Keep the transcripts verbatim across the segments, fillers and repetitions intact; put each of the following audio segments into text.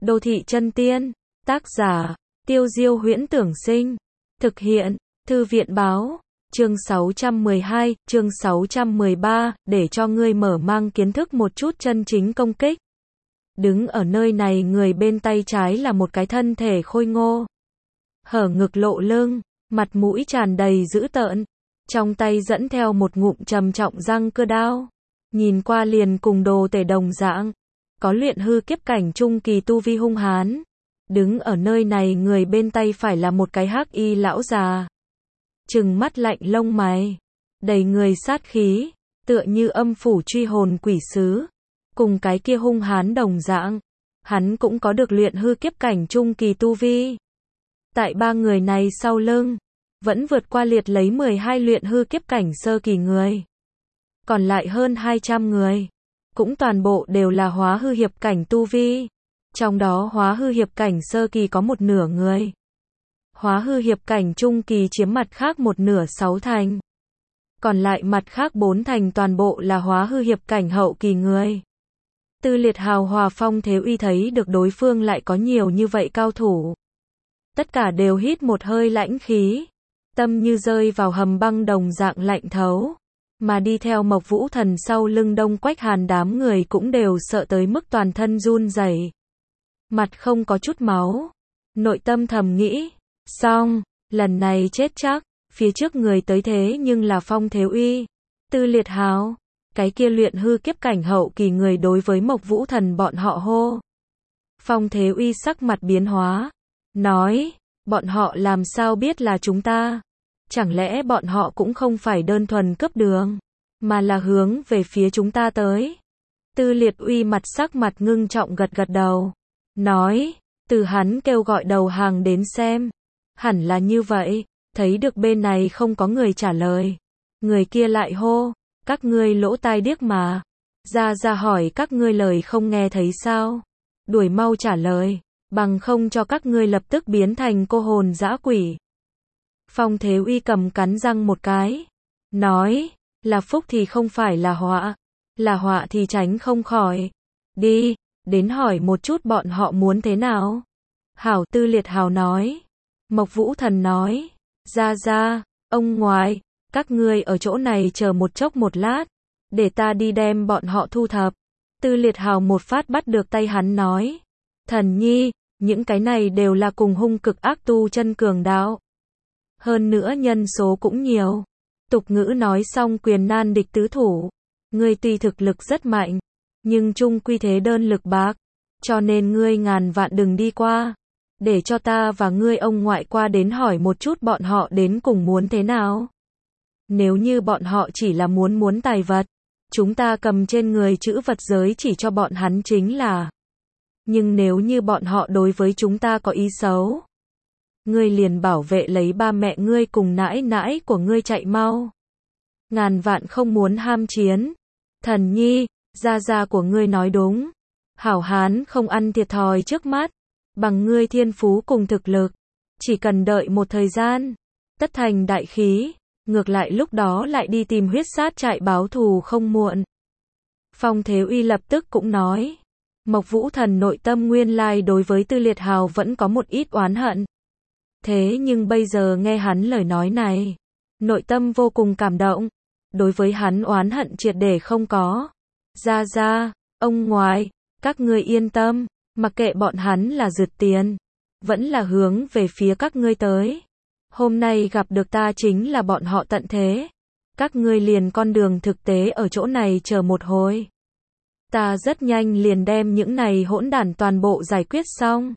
Đô thị chân tiên. Tác giả, Tiêu Diêu Huyễn Tưởng Sinh. Thực hiện, Thư viện Báo. Chương sáu trăm mười hai, chương sáu trăm mười ba, để cho ngươi mở mang kiến thức một chút chân chính công kích. Đứng ở nơi này người bên tay trái là một cái thân thể khôi ngô. Hở ngực lộ lưng, mặt mũi tràn đầy dữ tợn. Trong tay dẫn theo một ngụm trầm trọng răng cưa đao. Nhìn qua liền cùng đồ tể đồng dạng. Có luyện hư kiếp cảnh trung kỳ tu vi hung hán. Đứng ở nơi này người bên tay phải là một cái hắc y lão già. Trừng mắt lạnh lông mày. Đầy người sát khí. Tựa như âm phủ truy hồn quỷ sứ. Cùng cái kia hung hán đồng dạng. Hắn cũng có được luyện hư kiếp cảnh trung kỳ tu vi. Tại ba người này sau lưng. Vẫn vượt qua liệt lấy mười hai luyện hư kiếp cảnh sơ kỳ người. Còn lại hơn hai trăm người. Cũng toàn bộ đều là hóa hư hiệp cảnh tu vi. Trong đó hóa hư hiệp cảnh sơ kỳ có một nửa người. Hóa hư hiệp cảnh trung kỳ chiếm mặt khác một nửa sáu thành. Còn lại mặt khác bốn thành toàn bộ là hóa hư hiệp cảnh hậu kỳ người. Tư Liệt Hào Hòa Phong Thế Uy thấy được đối phương lại có nhiều như vậy cao thủ. Tất cả đều hít một hơi lãnh khí. Tâm như rơi vào hầm băng đồng dạng lạnh thấu. Mà đi theo Mộc Vũ Thần sau lưng Đông Quách Hàn đám người cũng đều sợ tới mức toàn thân run rẩy. Mặt không có chút máu. Nội tâm thầm nghĩ. Xong, lần này chết chắc. Phía trước người tới thế nhưng là Phong Thế Uy. Tư Liệt Hào. Cái kia luyện hư kiếp cảnh hậu kỳ người đối với Mộc Vũ Thần bọn họ hô. Phong Thế Uy sắc mặt biến hóa. Nói. Bọn họ làm sao biết là chúng ta? Chẳng lẽ bọn họ cũng không phải đơn thuần cướp đường, mà là hướng về phía chúng ta tới? Tư Liệt Uy mặt sắc mặt ngưng trọng gật gật đầu. Nói, từ hắn kêu gọi đầu hàng đến xem. Hẳn là như vậy, thấy được bên này không có người trả lời. Người kia lại hô, các ngươi lỗ tai điếc mà. Ra ra hỏi các ngươi lời không nghe thấy sao? Đuổi mau trả lời, bằng không cho các ngươi lập tức biến thành cô hồn dã quỷ. Phong Thế Uy cầm cắn răng một cái. Nói, là phúc thì không phải là họa. Là họa thì tránh không khỏi. Đi, đến hỏi một chút bọn họ muốn thế nào. Hảo. Tư Liệt Hào nói. Mộc Vũ Thần nói. Ra ra, ông ngoại, các ngươi ở chỗ này chờ một chốc một lát. Để ta đi đem bọn họ thu thập. Tư Liệt Hào một phát bắt được tay hắn nói. Thần nhi, những cái này đều là cùng hung cực ác tu chân cường đạo. Hơn nữa nhân số cũng nhiều. Tục ngữ nói xong quyền nan địch tứ thủ. Ngươi tuy thực lực rất mạnh, nhưng chung quy thế đơn lực bạc. Cho nên ngươi ngàn vạn đừng đi qua. Để cho ta và ngươi ông ngoại qua đến hỏi một chút bọn họ đến cùng muốn thế nào. Nếu như bọn họ chỉ là muốn muốn tài vật, chúng ta cầm trên người chữ vật giới chỉ cho bọn hắn chính là. Nhưng nếu như bọn họ đối với chúng ta có ý xấu, ngươi liền bảo vệ lấy ba mẹ ngươi cùng nãi nãi của ngươi chạy mau. Ngàn vạn không muốn ham chiến. Thần nhi, gia gia của ngươi nói đúng. Hảo hán không ăn thiệt thòi trước mắt. Bằng ngươi thiên phú cùng thực lực. Chỉ cần đợi một thời gian. Tất thành đại khí. Ngược lại lúc đó lại đi tìm huyết sát trại báo thù không muộn. Phong Thế Uy lập tức cũng nói. Mộc Vũ Thần nội tâm nguyên lai đối với Tư Liệt Hào vẫn có một ít oán hận. Thế nhưng bây giờ nghe hắn lời nói này, nội tâm vô cùng cảm động. Đối với hắn oán hận triệt để không có. Ra ra, ông ngoại, các ngươi yên tâm, mặc kệ bọn hắn là rượt tiền, vẫn là hướng về phía các ngươi tới. Hôm nay gặp được ta chính là bọn họ tận thế. Các ngươi liền con đường thực tế ở chỗ này chờ một hồi. Ta rất nhanh liền đem những này hỗn đản toàn bộ giải quyết xong.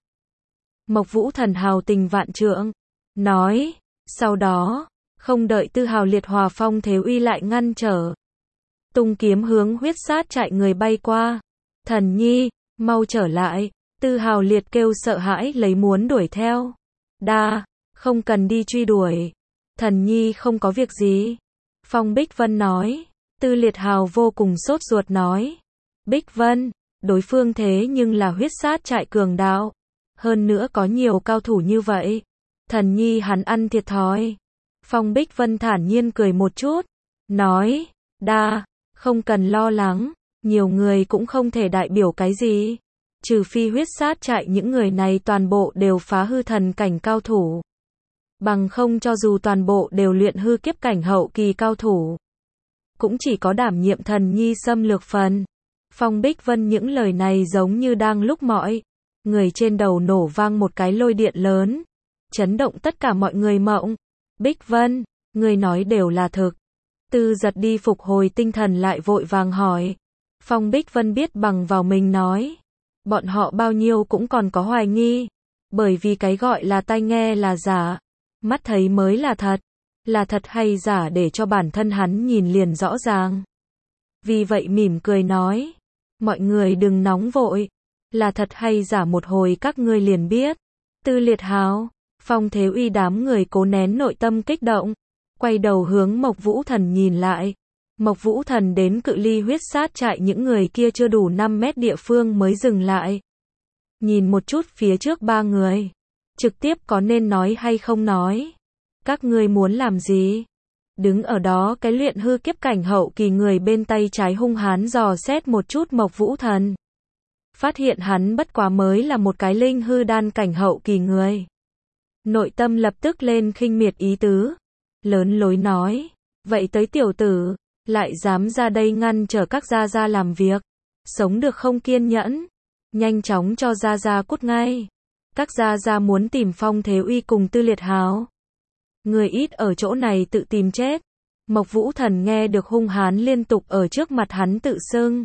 Mộc Vũ Thần hào tình vạn trượng. Nói. Sau đó, không đợi Tư Hào Liệt Hòa Phong Thế Uy lại ngăn trở. Tung kiếm hướng huyết sát chạy người bay qua. Thần nhi, mau trở lại. Tư Hào Liệt kêu sợ hãi lấy muốn đuổi theo. Đa, không cần đi truy đuổi. Thần nhi không có việc gì. Phong Bích Vân nói. Tư Liệt Hào vô cùng sốt ruột nói. Bích Vân, đối phương thế nhưng là huyết sát trại cường đạo. Hơn nữa có nhiều cao thủ như vậy. Thần nhi hắn ăn thiệt thòi. Phong Bích Vân thản nhiên cười một chút. Nói, đa, không cần lo lắng. Nhiều người cũng không thể đại biểu cái gì. trừ phi huyết sát trại những người này toàn bộ đều phá hư thần cảnh cao thủ. Bằng không cho dù toàn bộ đều luyện hư kiếp cảnh hậu kỳ cao thủ, cũng chỉ có đảm nhiệm thần nhi xâm lược phần. Phong Bích Vân những lời này giống như đang lúc mọi người trên đầu nổ vang một cái lôi điện lớn, chấn động tất cả mọi người mộng. Bích Vân, người nói đều là thực. Tư Giật đi phục hồi tinh thần lại vội vàng hỏi. Phong Bích Vân biết bằng vào mình nói, bọn họ bao nhiêu cũng còn có hoài nghi, bởi vì cái gọi là tai nghe là giả, mắt thấy mới là thật, là thật hay giả để cho bản thân hắn nhìn liền rõ ràng. Vì vậy mỉm cười nói, mọi người đừng nóng vội, là thật hay giả một hồi các ngươi liền biết. Tư Liệt Hào, Phong Thế Uy đám người cố nén nội tâm kích động, quay đầu hướng Mộc Vũ Thần nhìn lại. Mộc Vũ Thần đến cự ly huyết sát trại những người kia chưa đủ năm mét địa phương mới dừng lại. Nhìn một chút phía trước ba người, trực tiếp có nên nói hay không nói. Các ngươi muốn làm gì? Đứng ở đó cái luyện hư kiếp cảnh hậu kỳ người bên tay trái hung hán dò xét một chút Mộc Vũ Thần. Phát hiện hắn bất quá mới là một cái linh hư đan cảnh hậu kỳ người. Nội tâm lập tức lên khinh miệt ý tứ. Lớn lối nói, vậy tới tiểu tử, lại dám ra đây ngăn trở các gia gia làm việc. Sống được không kiên nhẫn, nhanh chóng cho gia gia cút ngay. Các gia gia muốn tìm Phong Thế Uy cùng Tư Liệt Hào. Người ít ở chỗ này tự tìm chết. Mộc Vũ Thần nghe được hung hán liên tục ở trước mặt hắn tự xưng.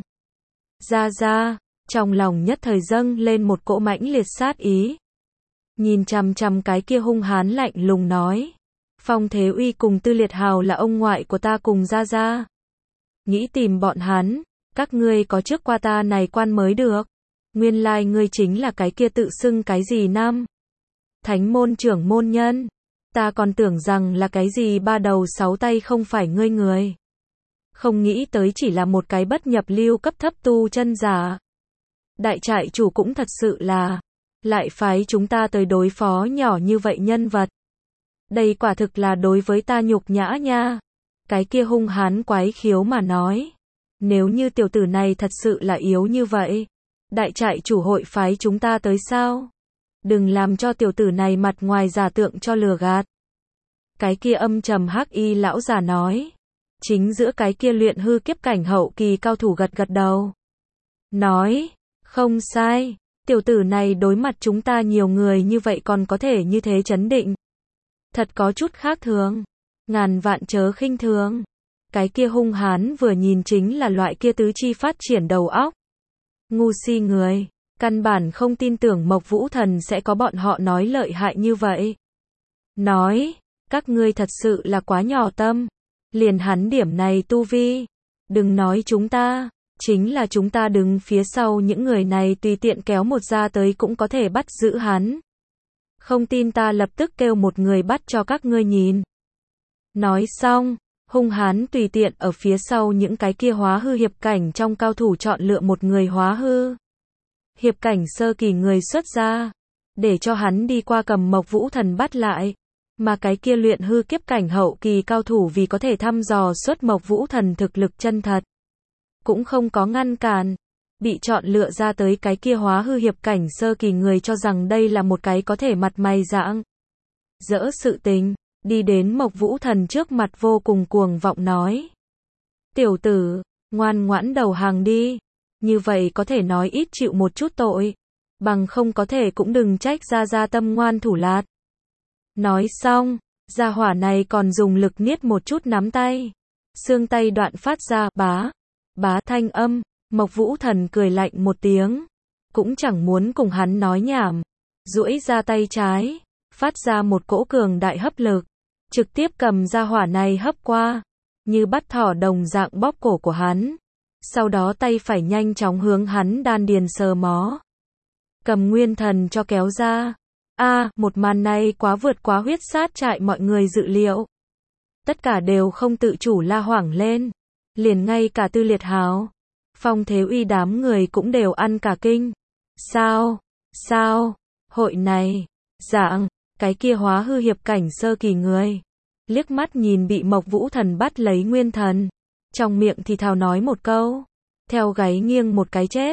Gia gia, trong lòng nhất thời dâng lên một cỗ mãnh liệt sát ý. Nhìn chằm chằm cái kia hung hán lạnh lùng nói. Phong Thế Uy cùng Tư Liệt Hào là ông ngoại của ta cùng gia gia. Nghĩ tìm bọn hắn, các ngươi có trước qua ta này quan mới được. Nguyên lai ngươi chính là cái kia tự xưng cái gì nam. Thánh môn trưởng môn nhân. Ta còn tưởng rằng là cái gì ba đầu sáu tay không phải ngươi người. Không nghĩ tới chỉ là một cái bất nhập lưu cấp thấp tu chân giả. Đại trại chủ cũng thật sự là, lại phái chúng ta tới đối phó nhỏ như vậy nhân vật. Đây quả thực là đối với ta nhục nhã nha. Cái kia hung hán quái khiếu mà nói. Nếu như tiểu tử này thật sự là yếu như vậy, đại trại chủ hội phái chúng ta tới sao? Đừng làm cho tiểu tử này mặt ngoài giả tượng cho lừa gạt. Cái kia âm trầm hắc y lão già nói. Chính giữa cái kia luyện hư kiếp cảnh hậu kỳ cao thủ gật gật đầu. Nói, không sai, tiểu tử này đối mặt chúng ta nhiều người như vậy còn có thể như thế chấn định. Thật có chút khác thường. Ngàn vạn chớ khinh thường. Cái kia hung hán vừa nhìn chính là loại kia tứ chi phát triển đầu óc. Ngu si người, căn bản không tin tưởng Mộc Vũ Thần sẽ có bọn họ nói lợi hại như vậy. Nói, các ngươi thật sự là quá nhỏ tâm. Liền hắn điểm này tu vi. Đừng nói chúng ta, chính là chúng ta đứng phía sau những người này tùy tiện kéo một ra tới cũng có thể bắt giữ hắn. Không tin ta lập tức kêu một người bắt cho các ngươi nhìn. Nói xong, hung hán tùy tiện ở phía sau những cái kia hóa hư hiệp cảnh trong cao thủ chọn lựa một người hóa hư. Hiệp cảnh sơ kỳ người xuất ra, để cho hắn đi qua cầm Mộc Vũ Thần bắt lại. Mà cái kia luyện hư kiếp cảnh hậu kỳ cao thủ vì có thể thăm dò xuất Mộc Vũ Thần thực lực chân thật. Cũng không có ngăn cản. Bị chọn lựa ra tới cái kia hóa hư hiệp cảnh sơ kỳ người cho rằng đây là một cái có thể mặt mày rạng rỡ sự tình. Đi đến Mộc Vũ Thần trước mặt vô cùng cuồng vọng nói. Tiểu tử, ngoan ngoãn đầu hàng đi. Như vậy có thể nói ít chịu một chút tội. Bằng không có thể cũng đừng trách gia gia tâm ngoan thủ lạt. Nói xong, gia hỏa này còn dùng lực niết một chút nắm tay. Xương tay đoạn phát ra bá, bá thanh âm. Mộc Vũ Thần cười lạnh một tiếng. Cũng chẳng muốn cùng hắn nói nhảm. Duỗi ra tay trái. Phát ra một cỗ cường đại hấp lực. Trực tiếp cầm gia hỏa này hấp qua. Như bắt thỏ đồng dạng bóp cổ của hắn. Sau đó tay phải nhanh chóng hướng hắn đan điền sờ mó. Cầm nguyên thần cho kéo ra. A, à, một màn này quá vượt quá huyết sát trại mọi người dự liệu. Tất cả đều không tự chủ la hoảng lên. Liền ngay cả Tư Liệt Hào, Phong Thế Uy đám người cũng đều ăn cả kinh. Sao? Sao? Hội này, dạng, cái kia hóa hư hiệp cảnh sơ kỳ người. Liếc mắt nhìn bị Mộc Vũ Thần bắt lấy nguyên thần. Trong miệng thì thào nói một câu. Theo gáy nghiêng một cái chết.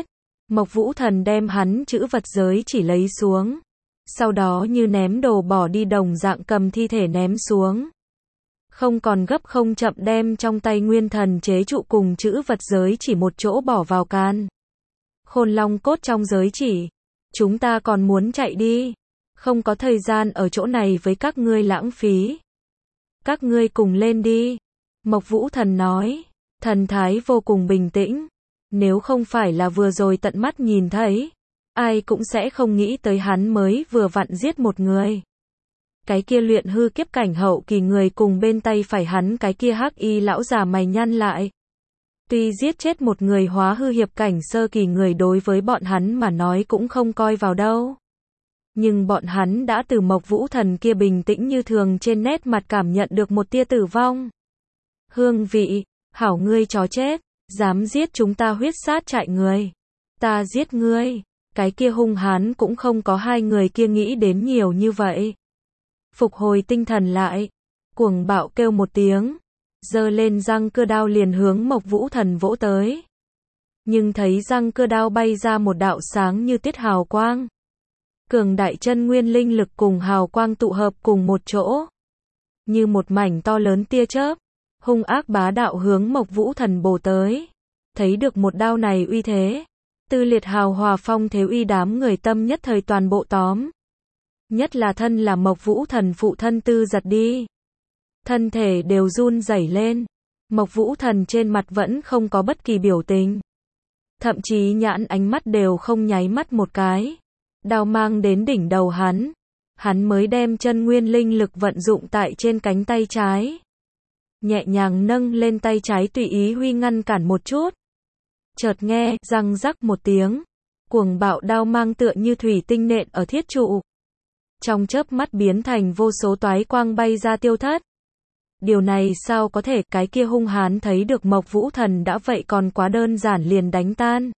Mộc Vũ Thần đem hắn chữ vật giới chỉ lấy xuống. Sau đó như ném đồ bỏ đi đồng dạng cầm thi thể ném xuống. Không còn gấp không chậm đem trong tay nguyên thần chế trụ cùng chữ vật giới chỉ một chỗ bỏ vào can. Khôn long cốt trong giới chỉ. Chúng ta còn muốn chạy đi. Không có thời gian ở chỗ này với các ngươi lãng phí. Các ngươi cùng lên đi. Mộc Vũ Thần nói. Thần thái vô cùng bình tĩnh. Nếu không phải là vừa rồi tận mắt nhìn thấy, ai cũng sẽ không nghĩ tới hắn mới vừa vặn giết một người. Cái kia luyện hư kiếp cảnh hậu kỳ người cùng bên tay phải hắn cái kia hắc y lão già mày nhăn lại. Tuy giết chết một người hóa hư hiệp cảnh sơ kỳ người đối với bọn hắn mà nói cũng không coi vào đâu. Nhưng bọn hắn đã từ Mộc Vũ Thần kia bình tĩnh như thường trên nét mặt cảm nhận được một tia tử vong. Hương vị, hảo ngươi chó chết, dám giết chúng ta huyết sát trại người. Ta giết ngươi, cái kia hung hán cũng không có hai người kia nghĩ đến nhiều như vậy. Phục hồi tinh thần lại, cuồng bạo kêu một tiếng, giơ lên răng cưa đao liền hướng Mộc Vũ Thần vỗ tới. Nhưng thấy răng cưa đao bay ra một đạo sáng như tiết hào quang. Cường đại chân nguyên linh lực cùng hào quang tụ hợp cùng một chỗ. Như một mảnh to lớn tia chớp, hung ác bá đạo hướng Mộc Vũ Thần bổ tới. Thấy được một đao này uy thế, Tư Liệt hào hòa phong thế uy đám người tâm nhất thời toàn bộ tóm. Nhất là thân là Mộc Vũ Thần phụ thân Tư Giật đi. Thân thể đều run rẩy lên. Mộc Vũ Thần trên mặt vẫn không có bất kỳ biểu tình. Thậm chí nhãn ánh mắt đều không nháy mắt một cái. Đao mang đến đỉnh đầu hắn. Hắn mới đem chân nguyên linh lực vận dụng tại trên cánh tay trái. Nhẹ nhàng nâng lên tay trái tùy ý huy ngăn cản một chút. Chợt nghe, răng rắc một tiếng. Cuồng bạo đao mang tựa như thủy tinh nện ở thiết trụ. Trong chớp mắt biến thành vô số toái quang bay ra tiêu thất. Điều này sao có thể, cái kia hung hán thấy được Mộc Vũ Thần đã vậy còn quá đơn giản liền đánh tan.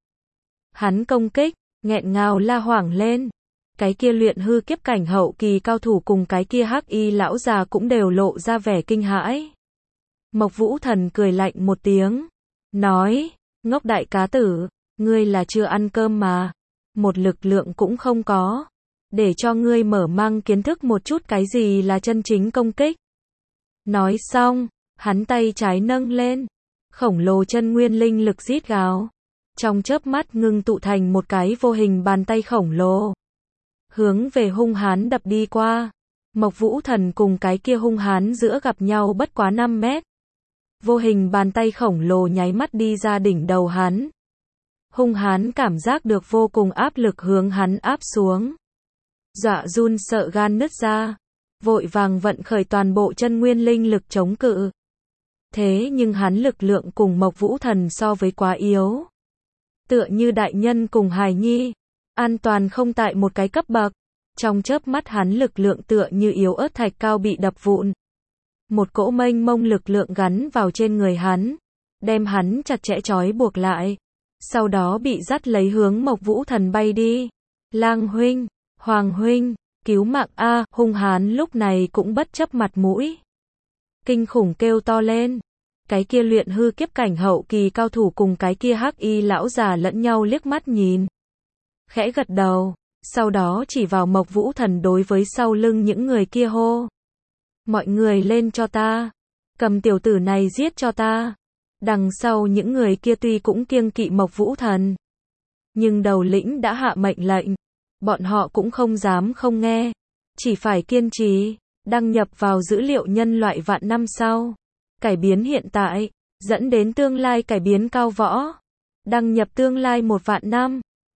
Hắn công kích, nghẹn ngào la hoảng lên. Cái kia luyện hư kiếp cảnh hậu kỳ cao thủ cùng cái kia hắc y lão già cũng đều lộ ra vẻ kinh hãi. Mộc Vũ Thần cười lạnh một tiếng, nói, ngốc đại cá tử, ngươi là chưa ăn cơm mà, một lực lượng cũng không có, để cho ngươi mở mang kiến thức một chút cái gì là chân chính công kích. Nói xong, hắn tay trái nâng lên, khổng lồ chân nguyên linh lực rít gào, trong chớp mắt ngưng tụ thành một cái vô hình bàn tay khổng lồ, hướng về hung hán đập đi qua. Mộc Vũ Thần cùng cái kia hung hán giữa gặp nhau bất quá năm mét. Vô hình bàn tay khổng lồ nháy mắt đi ra đỉnh đầu hắn. Hung hán cảm giác được vô cùng áp lực hướng hắn áp xuống. Dọa run sợ gan nứt ra. Vội vàng vận khởi toàn bộ chân nguyên linh lực chống cự. Thế nhưng hắn lực lượng cùng Mộc Vũ Thần so với quá yếu. Tựa như đại nhân cùng hài nhi. An toàn không tại một cái cấp bậc. Trong chớp mắt hắn lực lượng tựa như yếu ớt thạch cao bị đập vụn. Một cỗ mênh mông lực lượng gắn vào trên người hắn. Đem hắn chặt chẽ trói buộc lại. Sau đó bị dắt lấy hướng Mộc Vũ Thần bay đi. Lang huynh, Hoàng huynh, cứu mạng a, hung hán lúc này cũng bất chấp mặt mũi. Kinh khủng kêu to lên. Cái kia luyện hư kiếp cảnh hậu kỳ cao thủ cùng cái kia hắc y lão già lẫn nhau liếc mắt nhìn. Khẽ gật đầu, sau đó chỉ vào Mộc Vũ Thần đối với sau lưng những người kia hô. Mọi người lên cho ta. Cầm tiểu tử này giết cho ta. Đằng sau những người kia tuy cũng kiêng kỵ Mộc Vũ Thần. Nhưng đầu lĩnh đã hạ mệnh lệnh. Bọn họ cũng không dám không nghe. Chỉ phải kiên trì. Đăng nhập vào dữ liệu nhân loại vạn năm sau. Cải biến hiện tại. Dẫn đến tương lai cải biến cao võ. Đăng nhập tương lai một vạn năm.